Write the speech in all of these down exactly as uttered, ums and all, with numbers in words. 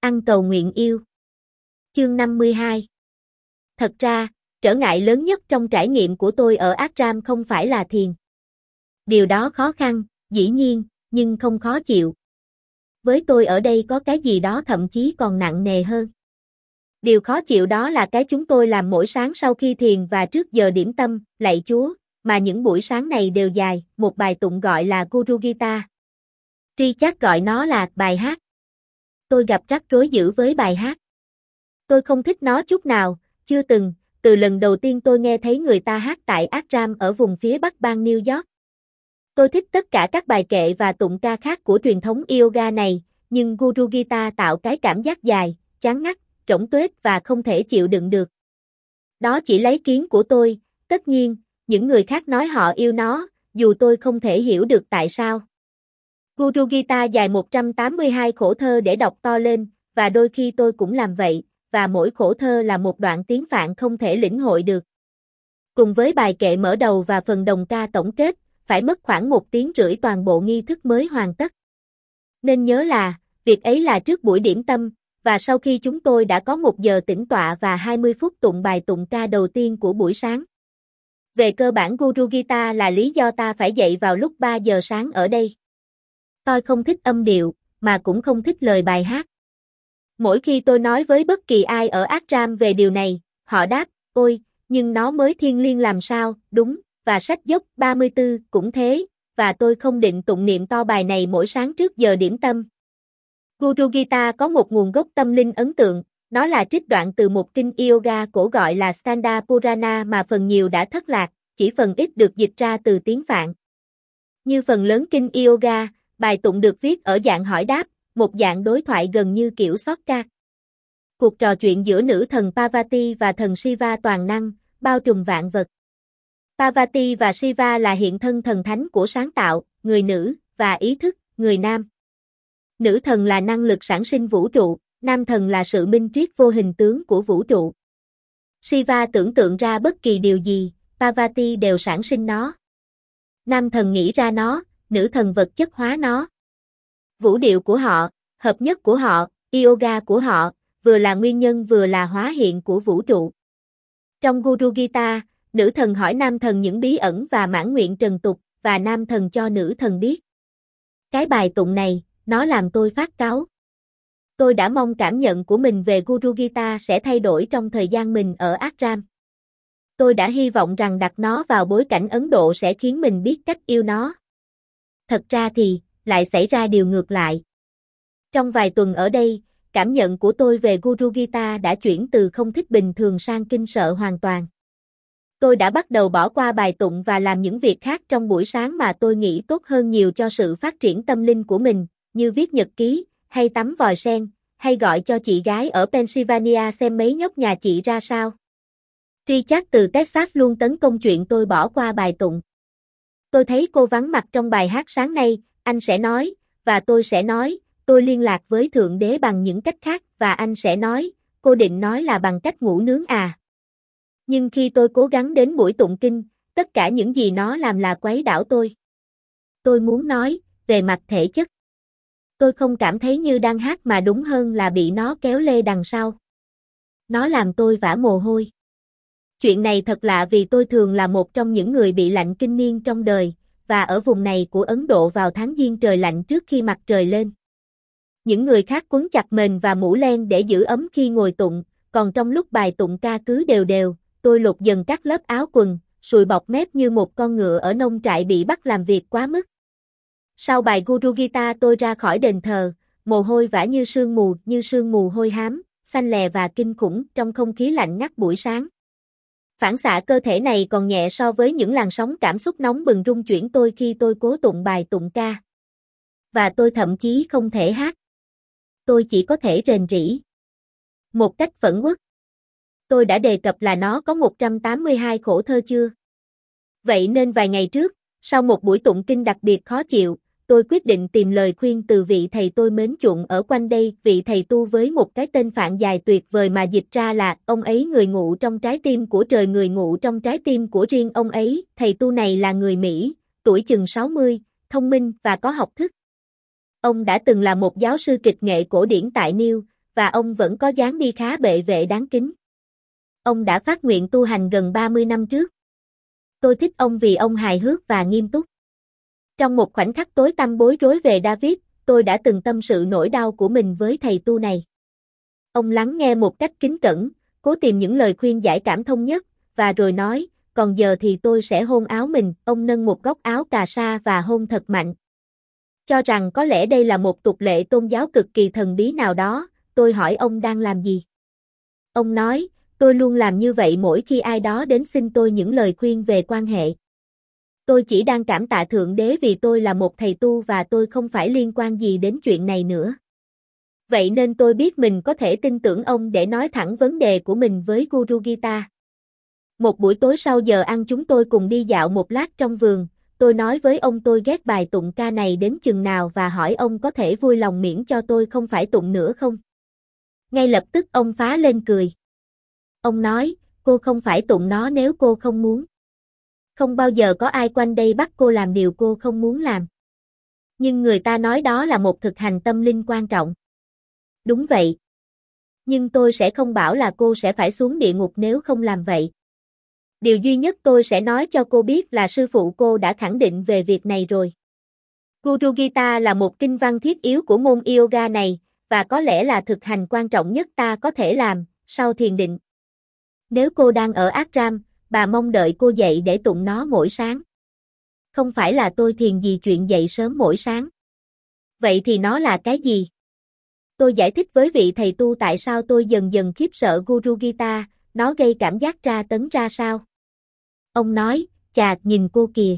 Ăn cầu nguyện yêu. Chương năm mươi hai. Thật ra, trở ngại lớn nhất trong trải nghiệm của tôi ở Ashram không phải là thiền. Điều đó khó khăn, dĩ nhiên, nhưng không khó chịu. Với tôi ở đây có cái gì đó thậm chí còn nặng nề hơn. Điều khó chịu đó là cái chúng tôi làm mỗi sáng sau khi thiền và trước giờ điểm tâm, lạy Chúa, mà những buổi sáng này đều dài, một bài tụng gọi là Guru Gita. Richard gọi nó là bài hát. Tôi gặp rắc rối dữ với bài hát. Tôi không thích nó chút nào, chưa từng, từ lần đầu tiên tôi nghe thấy người ta hát tại Ashram ở vùng phía bắc bang New York. Tôi thích tất cả các bài kệ và tụng ca khác của truyền thống yoga này, nhưng Guru Gita tạo cái cảm giác dài, chán ngắt, trỗng tuếch và không thể chịu đựng được. Đó chỉ lấy kiến của tôi, tất nhiên, những người khác nói họ yêu nó, dù tôi không thể hiểu được tại sao. Guru Gita dài một trăm tám mươi hai khổ thơ để đọc to lên, và đôi khi tôi cũng làm vậy, và mỗi khổ thơ là một đoạn tiếng Phạn không thể lĩnh hội được. Cùng với bài kệ mở đầu và phần đồng ca tổng kết, phải mất khoảng một tiếng rưỡi toàn bộ nghi thức mới hoàn tất. Nên nhớ là, việc ấy là trước buổi điểm tâm, và sau khi chúng tôi đã có một giờ tĩnh tọa và hai mươi phút tụng bài tụng ca đầu tiên của buổi sáng. Về cơ bản Guru Gita là lý do ta phải dậy vào lúc ba giờ sáng ở đây. Tôi không thích âm điệu, mà cũng không thích lời bài hát. Mỗi khi tôi nói với bất kỳ ai ở Ashram về điều này, họ đáp, ôi, nhưng nó mới thiêng liêng làm sao, đúng, và sách dốc ba mươi tư cũng thế, và tôi không định tụng niệm to bài này mỗi sáng trước giờ điểm tâm. Guru Gita có một nguồn gốc tâm linh ấn tượng, nó là trích đoạn từ một kinh yoga cổ gọi là Skanda Purana mà phần nhiều đã thất lạc, chỉ phần ít được dịch ra từ tiếng Phạn. Như phần lớn kinh yoga, bài tụng được viết ở dạng hỏi đáp, một dạng đối thoại gần như kiểu shortcut. Cuộc trò chuyện giữa nữ thần Parvati và thần Shiva toàn năng, bao trùm vạn vật. Parvati và Shiva là hiện thân thần thánh của sáng tạo, người nữ, và ý thức, người nam. Nữ thần là năng lực sản sinh vũ trụ, nam thần là sự minh triết vô hình tướng của vũ trụ. Shiva tưởng tượng ra bất kỳ điều gì, Parvati đều sản sinh nó. Nam thần nghĩ ra nó, nữ thần vật chất hóa nó. Vũ điệu của họ, hợp nhất của họ, yoga của họ, vừa là nguyên nhân vừa là hóa hiện của vũ trụ. Trong Guru Gita, nữ thần hỏi nam thần những bí ẩn và mãn nguyện trần tục, và nam thần cho nữ thần biết. Cái bài tụng này, nó làm tôi phát cáu. Tôi đã mong cảm nhận của mình về Guru Gita sẽ thay đổi trong thời gian mình ở Ashram. Tôi đã hy vọng rằng đặt nó vào bối cảnh Ấn Độ sẽ khiến mình biết cách yêu nó. Thật ra thì, lại xảy ra điều ngược lại. Trong vài tuần ở đây, cảm nhận của tôi về Guru Gita đã chuyển từ không thích bình thường sang kinh sợ hoàn toàn. Tôi đã bắt đầu bỏ qua bài tụng và làm những việc khác trong buổi sáng mà tôi nghĩ tốt hơn nhiều cho sự phát triển tâm linh của mình, như viết nhật ký, hay tắm vòi sen, hay gọi cho chị gái ở Pennsylvania xem mấy nhóc nhà chị ra sao. Richard từ Texas luôn tấn công chuyện tôi bỏ qua bài tụng. Tôi thấy cô vắng mặt trong bài hát sáng nay, anh sẽ nói, và tôi sẽ nói, tôi liên lạc với Thượng Đế bằng những cách khác, và anh sẽ nói, cô định nói là bằng cách ngủ nướng à. Nhưng khi tôi cố gắng đến buổi tụng kinh, tất cả những gì nó làm là quấy đảo tôi. Tôi muốn nói, về mặt thể chất. Tôi không cảm thấy như đang hát mà đúng hơn là bị nó kéo lê đằng sau. Nó làm tôi vã mồ hôi. Chuyện này thật lạ vì tôi thường là một trong những người bị lạnh kinh niên trong đời, và ở vùng này của Ấn Độ vào tháng giêng trời lạnh trước khi mặt trời lên. Những người khác quấn chặt mền và mũ len để giữ ấm khi ngồi tụng, còn trong lúc bài tụng ca cứ đều đều, tôi lột dần các lớp áo quần, sùi bọt mép như một con ngựa ở nông trại bị bắt làm việc quá mức. Sau bài Guru Gita tôi ra khỏi đền thờ, mồ hôi vã như sương mù, như sương mù hôi hám, xanh lè và kinh khủng trong không khí lạnh ngắt buổi sáng. Phản xạ cơ thể này còn nhẹ so với những làn sóng cảm xúc nóng bừng rung chuyển tôi khi tôi cố tụng bài tụng ca. Và tôi thậm chí không thể hát. Tôi chỉ có thể rền rĩ. Một cách phẫn uất. Tôi đã đề cập là nó có một trăm tám mươi hai khổ thơ chưa? Vậy nên vài ngày trước, sau một buổi tụng kinh đặc biệt khó chịu, tôi quyết định tìm lời khuyên từ vị thầy tôi mến chuộng ở quanh đây, vị thầy tu với một cái tên Phạn dài tuyệt vời mà dịch ra là ông ấy người ngụ trong trái tim của trời, người ngụ trong trái tim của riêng ông ấy. Thầy tu này là người Mỹ, tuổi chừng sáu mươi, thông minh và có học thức. Ông đã từng là một giáo sư kịch nghệ cổ điển tại New và ông vẫn có dáng đi khá bệ vệ đáng kính. Ông đã phát nguyện tu hành gần ba mươi năm trước. Tôi thích ông vì ông hài hước và nghiêm túc. Trong một khoảnh khắc tối tăm bối rối về David, tôi đã từng tâm sự nỗi đau của mình với thầy tu này. Ông lắng nghe một cách kính cẩn, cố tìm những lời khuyên giải cảm thông nhất, và rồi nói, còn giờ thì tôi sẽ hôn áo mình. Ông nâng một góc áo cà sa và hôn thật mạnh. Cho rằng có lẽ đây là một tục lệ tôn giáo cực kỳ thần bí nào đó, tôi hỏi ông đang làm gì. Ông nói, tôi luôn làm như vậy mỗi khi ai đó đến xin tôi những lời khuyên về quan hệ. Tôi chỉ đang cảm tạ Thượng Đế vì tôi là một thầy tu và tôi không phải liên quan gì đến chuyện này nữa. Vậy nên tôi biết mình có thể tin tưởng ông để nói thẳng vấn đề của mình với Guru Gita. Một buổi tối sau giờ ăn chúng tôi cùng đi dạo một lát trong vườn, tôi nói với ông tôi ghét bài tụng ca này đến chừng nào và hỏi ông có thể vui lòng miễn cho tôi không phải tụng nữa không. Ngay lập tức ông phá lên cười. Ông nói, cô không phải tụng nó nếu cô không muốn. Không bao giờ có ai quanh đây bắt cô làm điều cô không muốn làm. Nhưng người ta nói đó là một thực hành tâm linh quan trọng. Đúng vậy. Nhưng tôi sẽ không bảo là cô sẽ phải xuống địa ngục nếu không làm vậy. Điều duy nhất tôi sẽ nói cho cô biết là sư phụ cô đã khẳng định về việc này rồi. Guru Gita là một kinh văn thiết yếu của môn yoga này, và có lẽ là thực hành quan trọng nhất ta có thể làm, sau thiền định. Nếu cô đang ở ashram, bà mong đợi cô dậy để tụng nó mỗi sáng. Không phải là tôi thiền gì chuyện dậy sớm mỗi sáng. Vậy thì nó là cái gì? Tôi giải thích với vị thầy tu tại sao tôi dần dần khiếp sợ Guru Gita, nó gây cảm giác tra tấn ra sao. Ông nói, chà, nhìn cô kìa.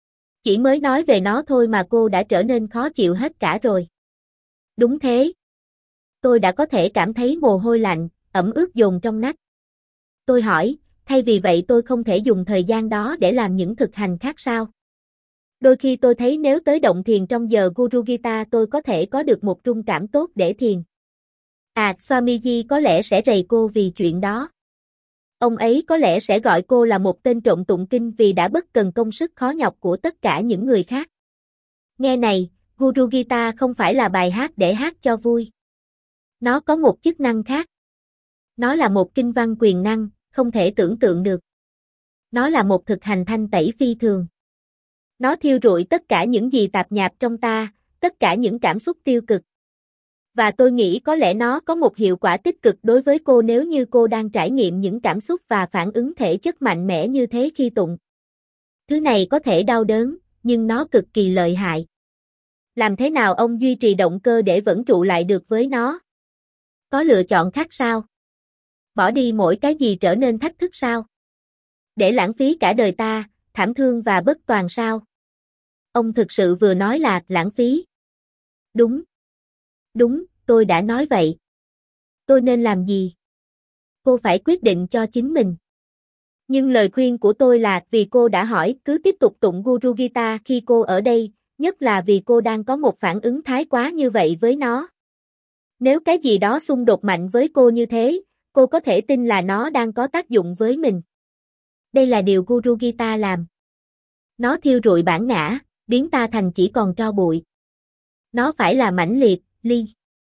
Chỉ mới nói về nó thôi mà cô đã trở nên khó chịu hết cả rồi. Đúng thế. Tôi đã có thể cảm thấy mồ hôi lạnh, ẩm ướt dồn trong nách. Tôi hỏi, thay vì vậy tôi không thể dùng thời gian đó để làm những thực hành khác sao? Đôi khi tôi thấy nếu tới động thiền trong giờ Guru Gita tôi có thể có được một trung cảm tốt để thiền. À, Swamiji có lẽ sẽ rầy cô vì chuyện đó. Ông ấy có lẽ sẽ gọi cô là một tên trộm tụng kinh vì đã bất cần công sức khó nhọc của tất cả những người khác. Nghe này, Guru Gita không phải là bài hát để hát cho vui. Nó có một chức năng khác. Nó là một kinh văn quyền năng, không thể tưởng tượng được. Nó là một thực hành thanh tẩy phi thường. Nó thiêu rụi tất cả những gì tạp nhạp trong ta, tất cả những cảm xúc tiêu cực. Và tôi nghĩ có lẽ nó có một hiệu quả tích cực đối với cô nếu như cô đang trải nghiệm những cảm xúc và phản ứng thể chất mạnh mẽ như thế khi tụng. Thứ này có thể đau đớn, nhưng nó cực kỳ lợi hại. Làm thế nào ông duy trì động cơ để vẫn trụ lại được với nó? Có lựa chọn khác sao? Bỏ đi mỗi cái gì trở nên thách thức sao? Để lãng phí cả đời ta, thảm thương và bất toàn sao? Ông thực sự vừa nói là lãng phí. Đúng. Đúng, tôi đã nói vậy. Tôi nên làm gì? Cô phải quyết định cho chính mình. Nhưng lời khuyên của tôi là vì cô đã hỏi cứ tiếp tục tụng Guru Gita khi cô ở đây, nhất là vì cô đang có một phản ứng thái quá như vậy với nó. Nếu cái gì đó xung đột mạnh với cô như thế, cô có thể tin là nó đang có tác dụng với mình. Đây là điều Guru Gita làm. Nó thiêu rụi bản ngã, biến ta thành chỉ còn tro bụi. Nó phải là mãnh liệt, ly.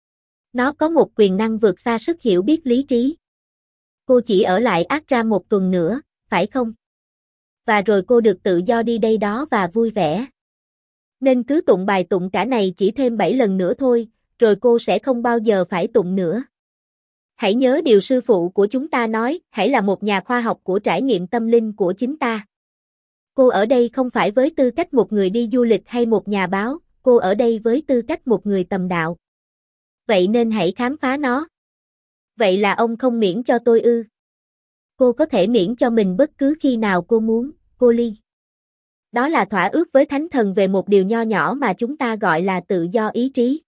Nó có một quyền năng vượt xa sức hiểu biết lý trí. Cô chỉ ở lại ashram một tuần nữa, phải không? Và rồi cô được tự do đi đây đó và vui vẻ. Nên cứ tụng bài tụng cả này chỉ thêm bảy lần nữa thôi, rồi cô sẽ không bao giờ phải tụng nữa. Hãy nhớ điều sư phụ của chúng ta nói, hãy là một nhà khoa học của trải nghiệm tâm linh của chính ta. Cô ở đây không phải với tư cách một người đi du lịch hay một nhà báo, cô ở đây với tư cách một người tầm đạo. Vậy nên hãy khám phá nó. Vậy là ông không miễn cho tôi ư? Cô có thể miễn cho mình bất cứ khi nào cô muốn, cô Ly. Đó là thỏa ước với Thánh Thần về một điều nho nhỏ mà chúng ta gọi là tự do ý trí.